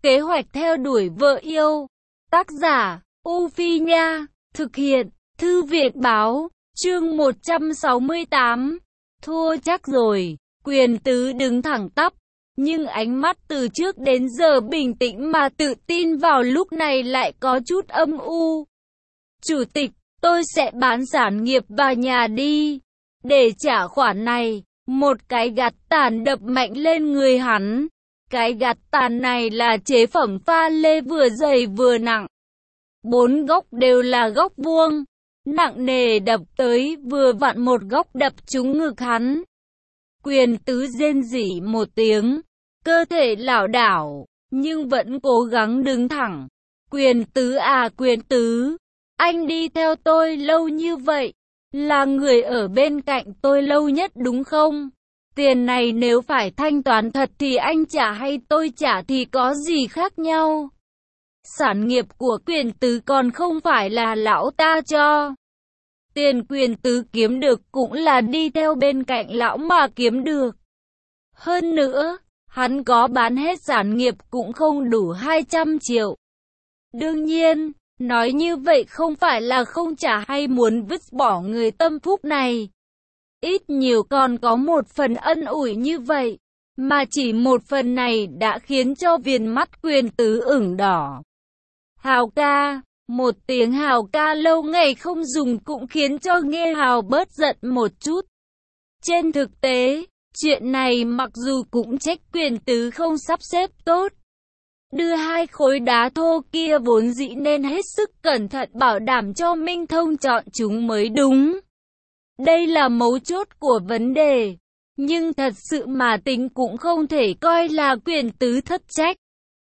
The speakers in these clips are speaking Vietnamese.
Kế hoạch theo đuổi vợ yêu. Tác giả, U Phi Nha. Thực hiện, Thư viện Báo. Chương 168. Thua chắc rồi. Quyền Tứ đứng thẳng tắp, nhưng ánh mắt từ trước đến giờ bình tĩnh mà tự tin vào lúc này lại có chút âm u. Chủ tịch, tôi sẽ bán sản nghiệp và nhà đi. Để trả khoản này, một cái gạt tàn đập mạnh lên người hắn. Cái gạt tàn này là chế phẩm pha lê vừa dày vừa nặng. 4 góc đều là góc vuông. Nặng nề đập tới, vừa vặn một góc đập trúng ngực hắn. Quyền Tứ rên rỉ một tiếng, cơ thể lảo đảo, nhưng vẫn cố gắng đứng thẳng. Quyền Tứ à, Quyền Tứ, anh đi theo tôi lâu như vậy, là người ở bên cạnh tôi lâu nhất đúng không? Tiền này nếu phải thanh toán thật thì anh trả hay tôi trả thì có gì khác nhau? Sản nghiệp của Quyền Tứ còn không phải là lão ta cho. Tiền Quyền Tứ kiếm được cũng là đi theo bên cạnh lão mà kiếm được. Hơn nữa, hắn có bán hết sản nghiệp cũng không đủ 200 triệu. Đương nhiên, nói như vậy không phải là không trả hay muốn vứt bỏ người tâm phúc này. Ít nhiều còn có một phần ân ủi như vậy, mà chỉ một phần này đã khiến cho viền mắt Quyền Tứ ửng đỏ. Hào ca, một tiếng hào ca lâu ngày không dùng cũng khiến cho Nghe Hào bớt giận một chút. Trên thực tế, chuyện này mặc dù cũng trách Quyền Tứ không sắp xếp tốt. Đưa 2 khối đá thô kia vốn dĩ nên hết sức cẩn thận bảo đảm cho Minh Thông chọn chúng mới đúng. Đây là mấu chốt của vấn đề. Nhưng thật sự mà tính cũng không thể coi là Quyền Tứ thất trách.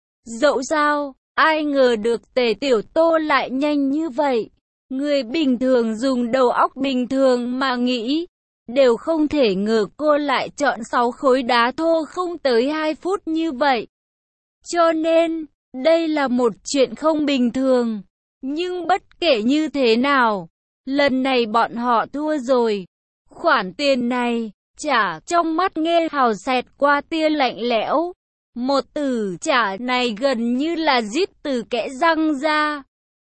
Dẫu sao, ai ngờ được Tề Tiểu Tô lại nhanh như vậy. Người bình thường dùng đầu óc bình thường mà nghĩ, đều không thể ngờ cô lại chọn 6 khối đá thô không tới 2 phút như vậy. Cho nên, đây là một chuyện không bình thường. Nhưng bất kể như thế nào, lần này bọn họ thua rồi. Khoản tiền này, trả, trong mắt Nghe Hào xẹt qua tia lạnh lẽo. Một từ trả này gần như là rít từ kẽ răng ra.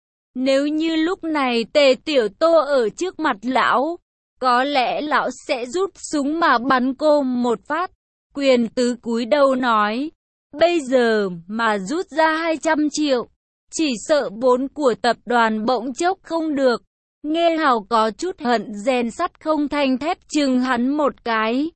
Nếu như lúc này Tề Tiểu Tô ở trước mặt lão, có lẽ lão sẽ rút súng mà bắn cô một phát. Quyền Tứ cúi đầu nói, bây giờ mà rút ra 200 triệu, chỉ sợ vốn của tập đoàn bỗng chốc không được. Nghe Hào có chút hận rèn sắt không thành thép chừng hắn một cái.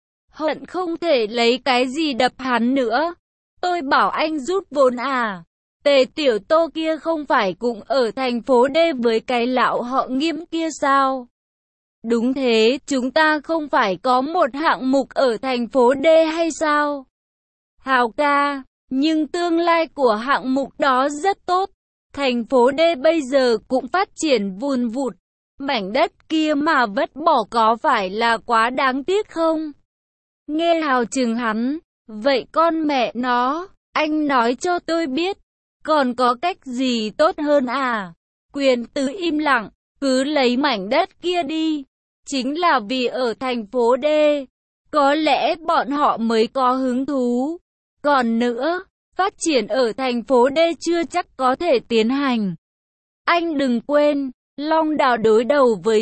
Hận không thể lấy cái gì đập hắn nữa. Tôi bảo anh rút vốn à? Tề Tiểu Tô kia không phải cũng ở thành phố D với cái lão họ Nghiêm kia sao? Đúng thế, chúng ta không phải có một hạng mục ở thành phố D hay sao? Hào ca, nhưng tương lai của hạng mục đó rất tốt. Thành phố D bây giờ cũng phát triển vùn vụt. Mảnh đất kia mà vứt bỏ có phải là quá đáng tiếc không? Nghe Hào chừng hắn, vậy con mẹ nó, anh nói cho tôi biết, còn có cách gì tốt hơn à? Quyền Tứ im lặng, cứ lấy mảnh đất kia đi, chính là vì ở thành phố D, có lẽ bọn họ mới có hứng thú. Còn nữa, phát triển ở thành phố D chưa chắc có thể tiến hành. Anh đừng quên, Long Đào đối đầu với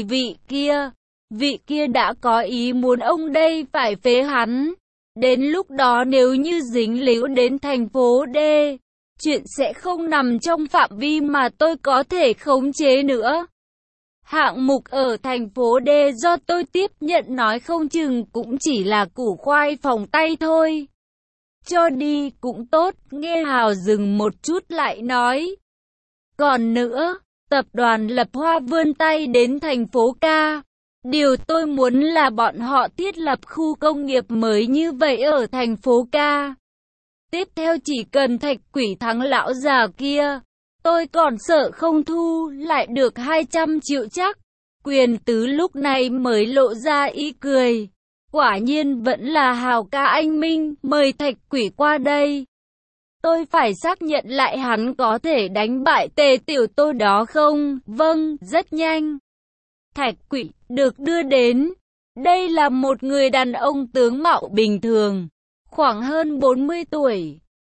vị kia đã có ý muốn ông đây phải phế hắn. Đến lúc đó nếu như dính líu đến thành phố D, chuyện sẽ không nằm trong phạm vi mà tôi có thể khống chế nữa. Hạng mục ở thành phố D do tôi tiếp nhận nói không chừng cũng chỉ là củ khoai phòng tay thôi. Cho đi cũng tốt, Nghe Hào dừng một chút lại nói. Còn nữa, tập đoàn Lập Hoa vươn tay đến thành phố K. Điều tôi muốn là bọn họ thiết lập khu công nghiệp mới như vậy ở thành phố K. Tiếp theo chỉ cần Thạch Quỷ thắng lão già kia, tôi còn sợ không thu lại được 200 triệu chắc. Quyền Tứ lúc này mới lộ ra ý cười. Quả nhiên vẫn là Hào ca anh minh, mời Thạch Quỷ qua đây. Tôi phải xác nhận lại hắn có thể đánh bại Tề Tiểu Tô đó không? Vâng, rất nhanh. Thạch Quỷ được đưa đến. Đây là một người đàn ông tướng mạo bình thường, khoảng hơn 40 tuổi.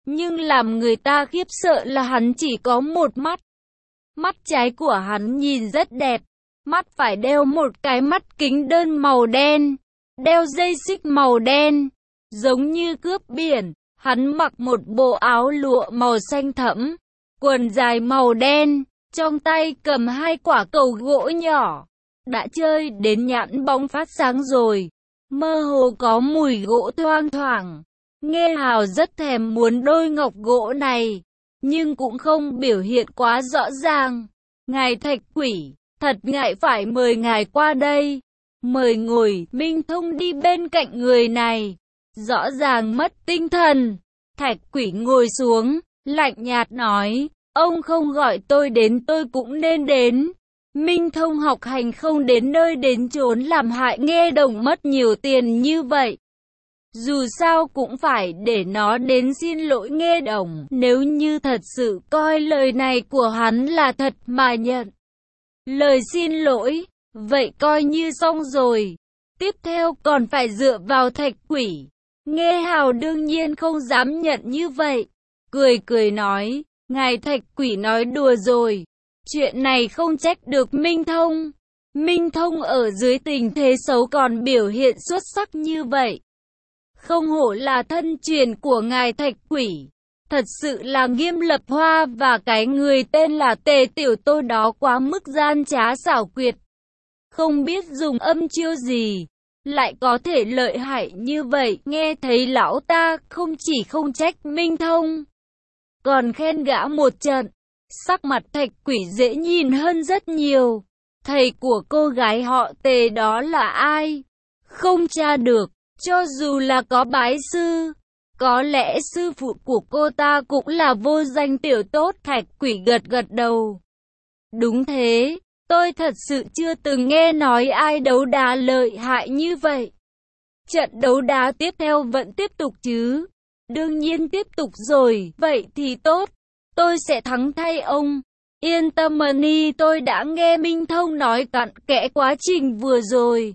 Nhưng làm người ta khiếp sợ là hắn chỉ có một mắt. Mắt trái của hắn nhìn rất đẹp, mắt phải đeo một cái mắt kính đơn màu đen, đeo dây xích màu đen, giống như cướp biển. Hắn mặc một bộ áo lụa màu xanh thẫm, quần dài màu đen, trong tay cầm hai quả cầu gỗ nhỏ. Đã chơi đến nhãn bóng phát sáng rồi, mơ hồ có mùi gỗ thoang thoảng. Nghe Hào rất thèm muốn đôi ngọc gỗ này, nhưng cũng không biểu hiện quá rõ ràng. Ngài Thạch Quỷ, thật ngại phải mời ngài qua đây. Mời ngồi. Minh Thông đi bên cạnh người này, rõ ràng mất tinh thần. Thạch Quỷ ngồi xuống, lạnh nhạt nói, ông không gọi tôi đến tôi cũng nên đến. Minh Thông học hành không đến nơi đến chốn làm hại Nghe Đồng mất nhiều tiền như vậy. Dù sao cũng phải để nó đến xin lỗi Nghe Đồng. Nếu như thật sự coi lời này của hắn là thật mà nhận lời xin lỗi, vậy coi như xong rồi. Tiếp theo còn phải dựa vào Thạch Quỷ. Nghe Hào đương nhiên không dám nhận như vậy. Cười cười nói, ngài Thạch Quỷ nói đùa rồi. Chuyện này không trách được Minh Thông. Minh Thông ở dưới tình thế xấu còn biểu hiện xuất sắc như vậy. Không hổ là thân truyền của ngài Thạch Quỷ. Thật sự là Nghiêm Lập Hoa và cái người tên là Tề Tiểu Tô đó quá mức gian trá xảo quyệt. Không biết dùng âm chiêu gì, lại có thể lợi hại như vậy. Nghe thấy lão ta không chỉ không trách Minh Thông, còn khen gã một trận. Sắc mặt Thạch Quỷ dễ nhìn hơn rất nhiều. Thầy của cô gái họ Tề đó là ai? Không tra được. Cho dù là có bái sư, có lẽ sư phụ của cô ta cũng là vô danh tiểu tốt. Thạch Quỷ gật gật đầu. Đúng thế, tôi thật sự chưa từng nghe nói ai đấu đá lợi hại như vậy. Trận đấu đá tiếp theo vẫn tiếp tục chứ? Đương nhiên tiếp tục rồi, vậy thì tốt. Tôi sẽ thắng thay ông. Yên tâm Mani, tôi đã nghe Minh Thông nói cặn kẽ quá trình vừa rồi.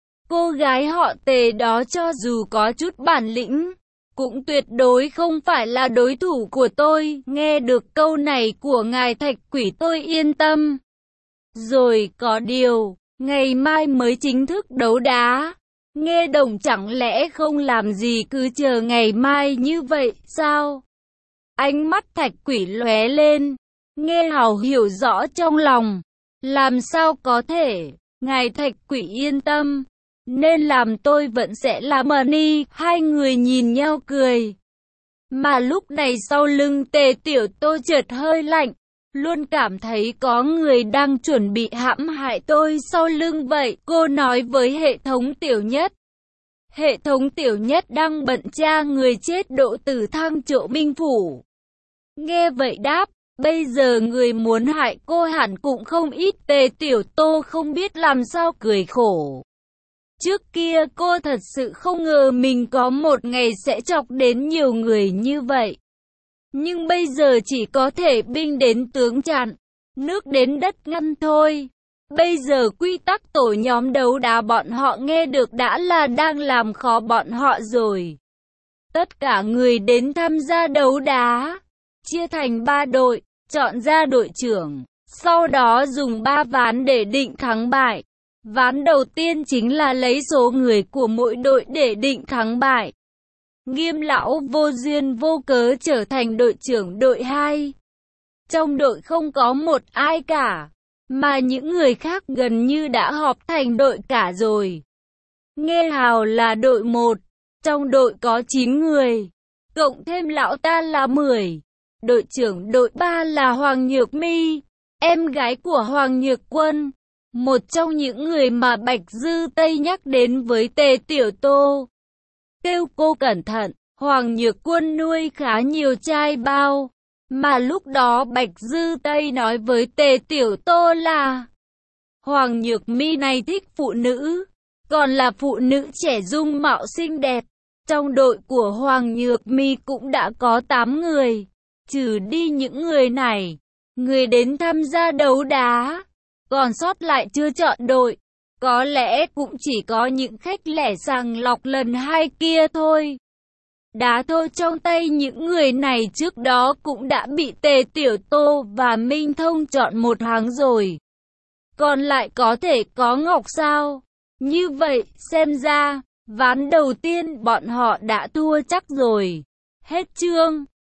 Cô gái họ Tề đó cho dù có chút bản lĩnh, cũng tuyệt đối không phải là đối thủ của tôi. Nghe được câu này của ngài Thạch Quỷ tôi yên tâm. Rồi có điều, ngày mai mới chính thức đấu đá. Nghe Đồng chẳng lẽ không làm gì cứ chờ ngày mai như vậy sao? Ánh mắt Thạch Quỷ lóe lên. Nghe Hào hiểu rõ trong lòng. Làm sao có thể? Ngài Thạch Quỷ yên tâm. Nên làm tôi vẫn sẽ làm Mani. Hai người nhìn nhau cười. Mà lúc này sau lưng Tề Tiểu Tô chợt hơi lạnh. Luôn cảm thấy có người đang chuẩn bị hãm hại tôi sau lưng vậy. Cô nói với hệ thống Tiểu Nhất. Hệ thống Tiểu Nhất đang bận tra người chết Đỗ Tử Thăng Triệu Minh Phủ. Nghe vậy đáp, bây giờ người muốn hại cô hẳn cũng không ít. Tề Tiểu Tô không biết làm sao cười khổ. Trước kia cô thật sự không ngờ mình có một ngày sẽ chọc đến nhiều người như vậy. Nhưng bây giờ chỉ có thể binh đến tướng chặn, nước đến đất ngăn thôi. Bây giờ quy tắc tổ nhóm đấu đá bọn họ nghe được đã là đang làm khó bọn họ rồi. Tất cả người đến tham gia đấu đá, chia thành 3 đội, chọn ra đội trưởng, sau đó dùng 3 ván để định thắng bại. Ván đầu tiên chính là lấy số người của mỗi đội để định thắng bại. Nghiêm lão vô duyên vô cớ trở thành đội trưởng đội 2. Trong đội không có một ai cả, mà những người khác gần như đã họp thành đội cả rồi. Nghe Hào là đội 1, trong đội có 9 người, cộng thêm lão ta là 10. Đội trưởng đội 3 là Hoàng Nhược Mi, em gái của Hoàng Nhược Quân. Một trong những người mà Bạch Dư Tây nhắc đến với Tề Tiểu Tô. Kêu cô cẩn thận, Hoàng Nhược Quân nuôi khá nhiều trai bao. Mà lúc đó Bạch Dư Tây nói với Tề Tiểu Tô là Hoàng Nhược Mi này thích phụ nữ, còn là phụ nữ trẻ dung mạo xinh đẹp. Trong đội của Hoàng Nhược Mi cũng đã có 8 người. Trừ đi những người này, người đến tham gia đấu đá, còn sót lại chưa chọn đội. Có lẽ cũng chỉ có những khách lẻ sàng lọc lần 2 kia thôi. Đá thô trong tay những người này trước đó cũng đã bị Tề Tiểu Tô và Minh Thông chọn một hàng rồi. Còn lại có thể có Ngọc sao? Như vậy, xem ra, ván đầu tiên bọn họ đã thua chắc rồi. Hết chương.